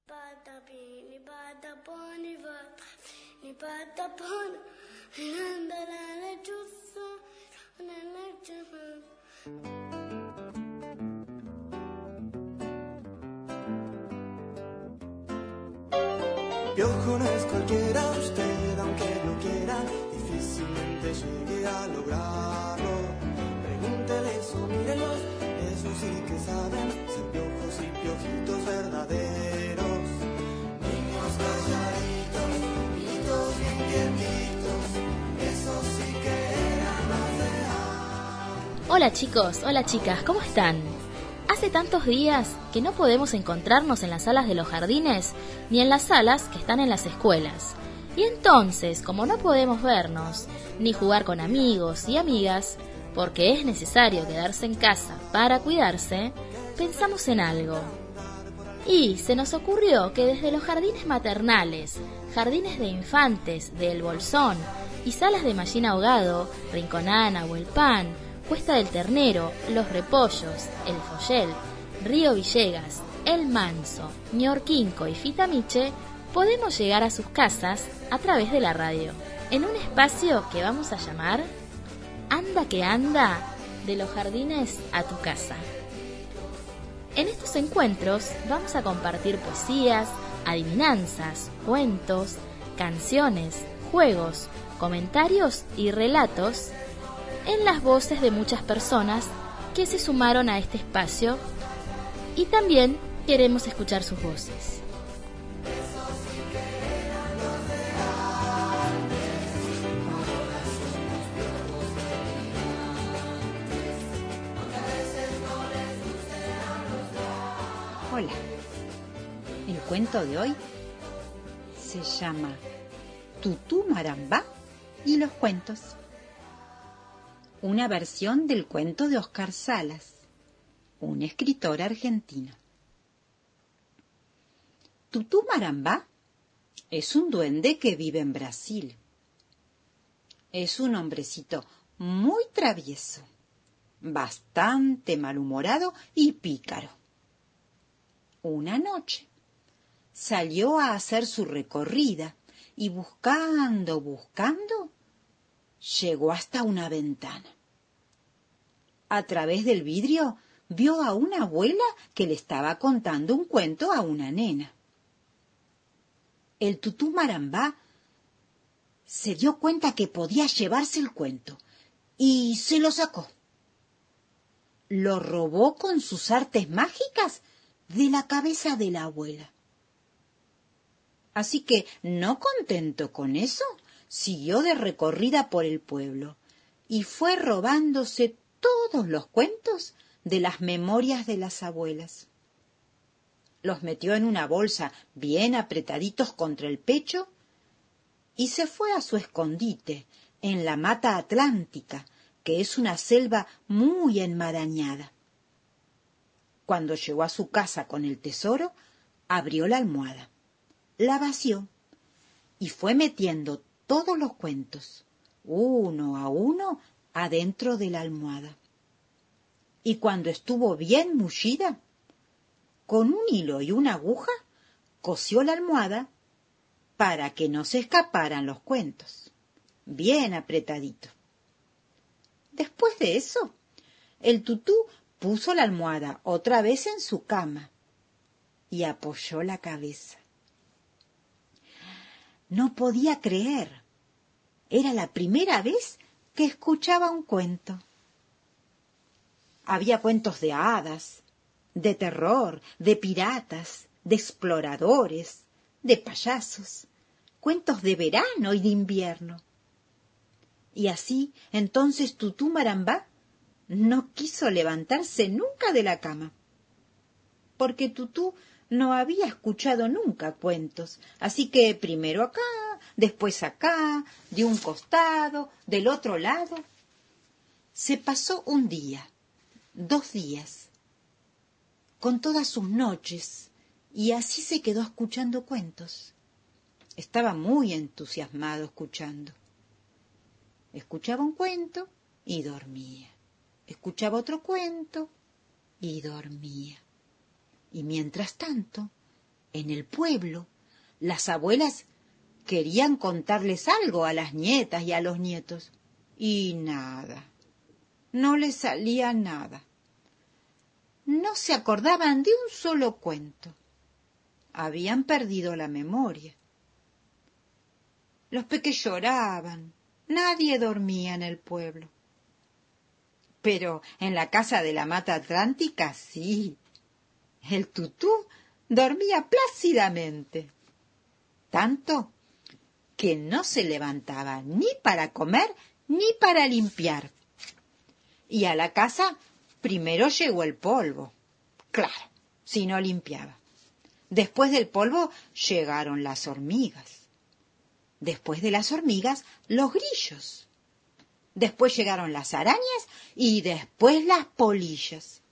Piojo no es cualquiera, usted aunque lo quiera, difícilmente llegue a lograrlo. Pregúntele eso, mírenlos, eso sí que saben, ser piojos y piojitos verdaderos. Niños calladitos, niñitos bien quietitos, eso sí que eran más real. Hola chicos, hola chicas, ¿cómo están? Hace tantos días que no podemos encontrarnos en las salas de los jardines ni en las salas que están en las escuelas. Y entonces, como no podemos vernos ni jugar con amigos y amigas, porque es necesario quedarse en casa para cuidarse, pensamos en algo. Y se nos ocurrió que desde los jardines maternales, jardines de infantes de El Bolsón y salas de Mallín Ahogado, Rinconana, Huelpán, Cuesta del Ternero, Los Repollos, El Follel, Río Villegas, El Manso, Ñorquinco y Fitamiche, podemos llegar a sus casas a través de la radio, en un espacio que vamos a llamar Anda que anda, de los jardines a tu casa. En estos encuentros vamos a compartir poesías, adivinanzas, cuentos, canciones, juegos, comentarios y relatos en las voces de muchas personas que se sumaron a este espacio, y también queremos escuchar sus voces. Hola, el cuento de hoy se llama Tutú Marambá y los cuentos. Una versión del cuento de Oscar Salas, un escritor argentino. Tutú Marambá es un duende que vive en Brasil. Es un hombrecito muy travieso, bastante malhumorado y pícaro. Una noche salió a hacer su recorrida y buscando, llegó hasta una ventana. A través del vidrio vio a una abuela que le estaba contando un cuento a una nena. El Tutú Marambá se dio cuenta que podía llevarse el cuento y se lo sacó. Lo robó con sus artes mágicas de la cabeza de la abuela. Así que, no contento con eso, siguió de recorrida por el pueblo y fue robándose todos los cuentos de las memorias de las abuelas. Los metió en una bolsa bien apretaditos contra el pecho y se fue a su escondite en la mata atlántica, que es una selva muy enmarañada. Cuando llegó a su casa con el tesoro, abrió la almohada, la vació y fue metiendo todos los cuentos, uno a uno, adentro de la almohada. Y cuando estuvo bien mullida, con un hilo y una aguja, cosió la almohada para que no se escaparan los cuentos, bien apretadito. Después de eso, el tutú puso la almohada otra vez en su cama y apoyó la cabeza. No podía creer. Era la primera vez que escuchaba un cuento. Había cuentos de hadas, de terror, de piratas, de exploradores, de payasos, cuentos de verano y de invierno. Y así, entonces Tutú Marambá no quiso levantarse nunca de la cama, porque Tutú no había escuchado nunca cuentos, así que primero acá, después acá, de un costado, del otro lado. Se pasó un día, 2 días, con todas sus noches, y así se quedó escuchando cuentos. Estaba muy entusiasmado escuchando. Escuchaba un cuento y dormía. Escuchaba otro cuento y dormía. Y mientras tanto, En el pueblo, las abuelas querían contarles algo a las nietas y a los nietos. Y nada, no les salía nada. No se acordaban de un solo cuento. Habían perdido la memoria. Los peques lloraban. Nadie dormía en el pueblo. Pero en la casa de la Mata Atlántica, sí. El tutú dormía plácidamente. Tanto que no se levantaba ni para comer ni para limpiar. Y a la casa primero llegó el polvo. Claro, si no limpiaba. Después del polvo llegaron las hormigas. Después de las hormigas, los grillos. Después llegaron las arañas y después las polillas.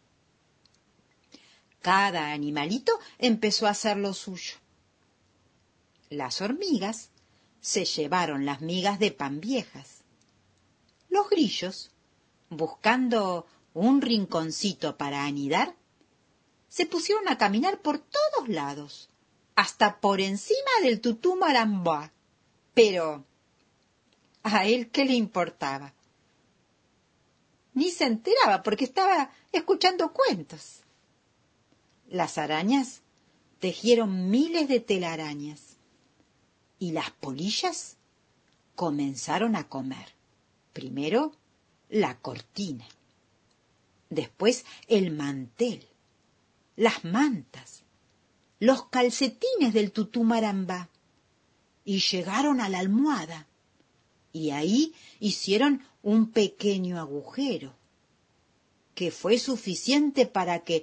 Cada animalito empezó a hacer lo suyo. Las hormigas se llevaron las migas de pan viejas. Los grillos, buscando un rinconcito para anidar, se pusieron a caminar por todos lados, hasta por encima del tutú marambá. Pero ¿a él qué le importaba? Ni se enteraba porque estaba escuchando cuentos. Las arañas tejieron miles de telarañas y las polillas comenzaron a comer. Primero la cortina, después el mantel, las mantas, los calcetines del tutú marambá y llegaron a la almohada y ahí hicieron un pequeño agujero que fue suficiente para que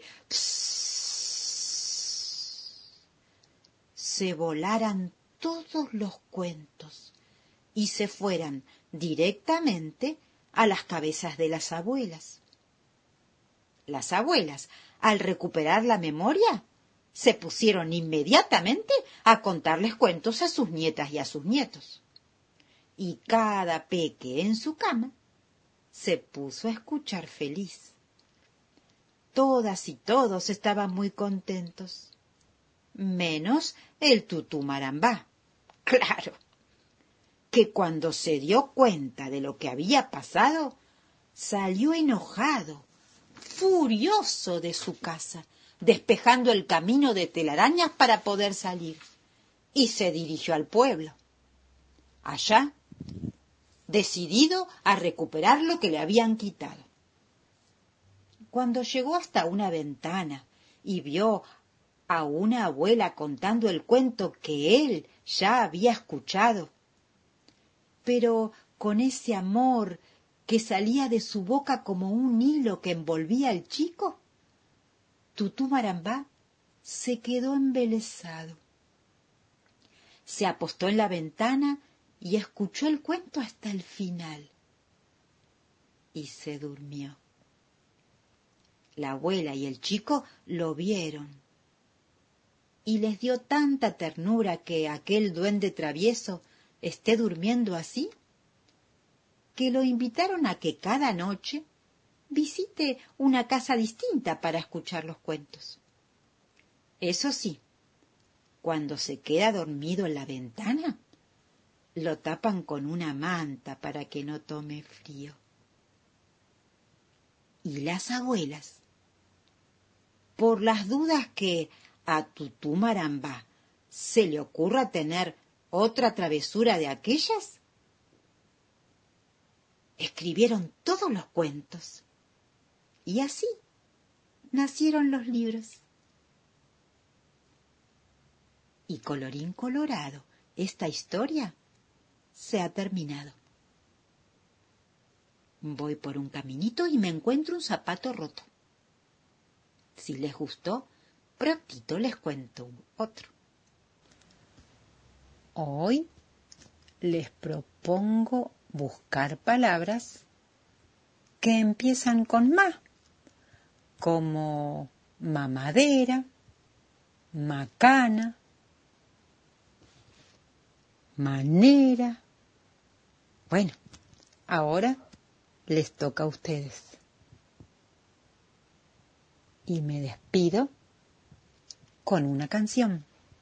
se volaran todos los cuentos y se fueran directamente a las cabezas de las abuelas. Las abuelas, al recuperar la memoria, se pusieron inmediatamente a contarles cuentos a sus nietas y a sus nietos. Y cada peque en su cama se puso a escuchar feliz. Todas y todos estaban muy contentos, menos el tutú marambá. Claro, que cuando se dio cuenta de lo que había pasado, salió enojado, furioso de su casa, despejando el camino de telarañas para poder salir, y se dirigió al pueblo. Allá, decidido a recuperar lo que le habían quitado. Cuando llegó hasta una ventana y vio a una abuela contando el cuento que él ya había escuchado, pero con ese amor que salía de su boca como un hilo que envolvía al chico, tutú marambá se quedó embelesado. Se apostó en la ventana y escuchó el cuento hasta el final. Y se durmió. La abuela y el chico lo vieron. Y les dio tanta ternura que aquel duende travieso esté durmiendo así, que lo invitaron a que cada noche visite una casa distinta para escuchar los cuentos. Eso sí, cuando se queda dormido en la ventana, lo tapan con una manta para que no tome frío. Y las abuelas, por las dudas que a tutú marambá se le ocurra tener otra travesura de aquellas, escribieron todos los cuentos. Y así nacieron los libros. Y colorín colorado, esta historia se ha terminado. Voy por un caminito y me encuentro un zapato roto. Si les gustó, prontito les cuento otro. Hoy les propongo buscar palabras que empiezan con ma, como mamadera, macana, manera. Bueno, ahora les toca a ustedes. Y me despido con una canción.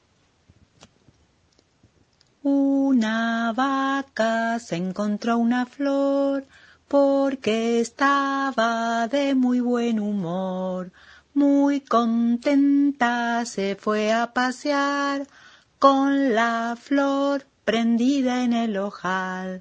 Una vaca se encontró una flor porque estaba de muy buen humor. Muy contenta se fue a pasear con la flor prendida en el ojal.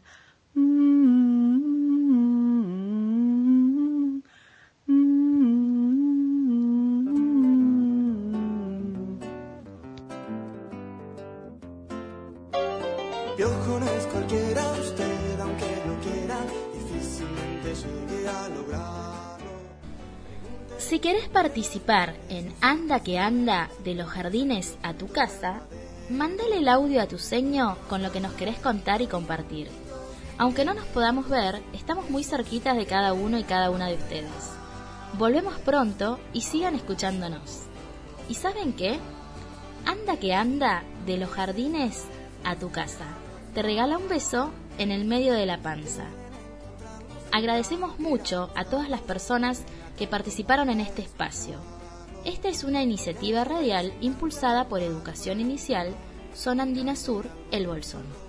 Piojo no es cualquiera, usted aunque lo quiera, difícilmente llegue a lograrlo. Si querés participar en Anda que Anda de los jardines a tu casa, mándale el audio a tu seño con lo que nos querés contar y compartir. Aunque no nos podamos ver, estamos muy cerquitas de cada uno y cada una de ustedes. Volvemos pronto y sigan escuchándonos. ¿Y saben qué? Anda que Anda de los jardines a tu casa. Te regala un beso en el medio de la panza. Agradecemos mucho a todas las personas que participaron en este espacio. Esta es una iniciativa radial impulsada por Educación Inicial, Zona Andina Sur, El Bolsón.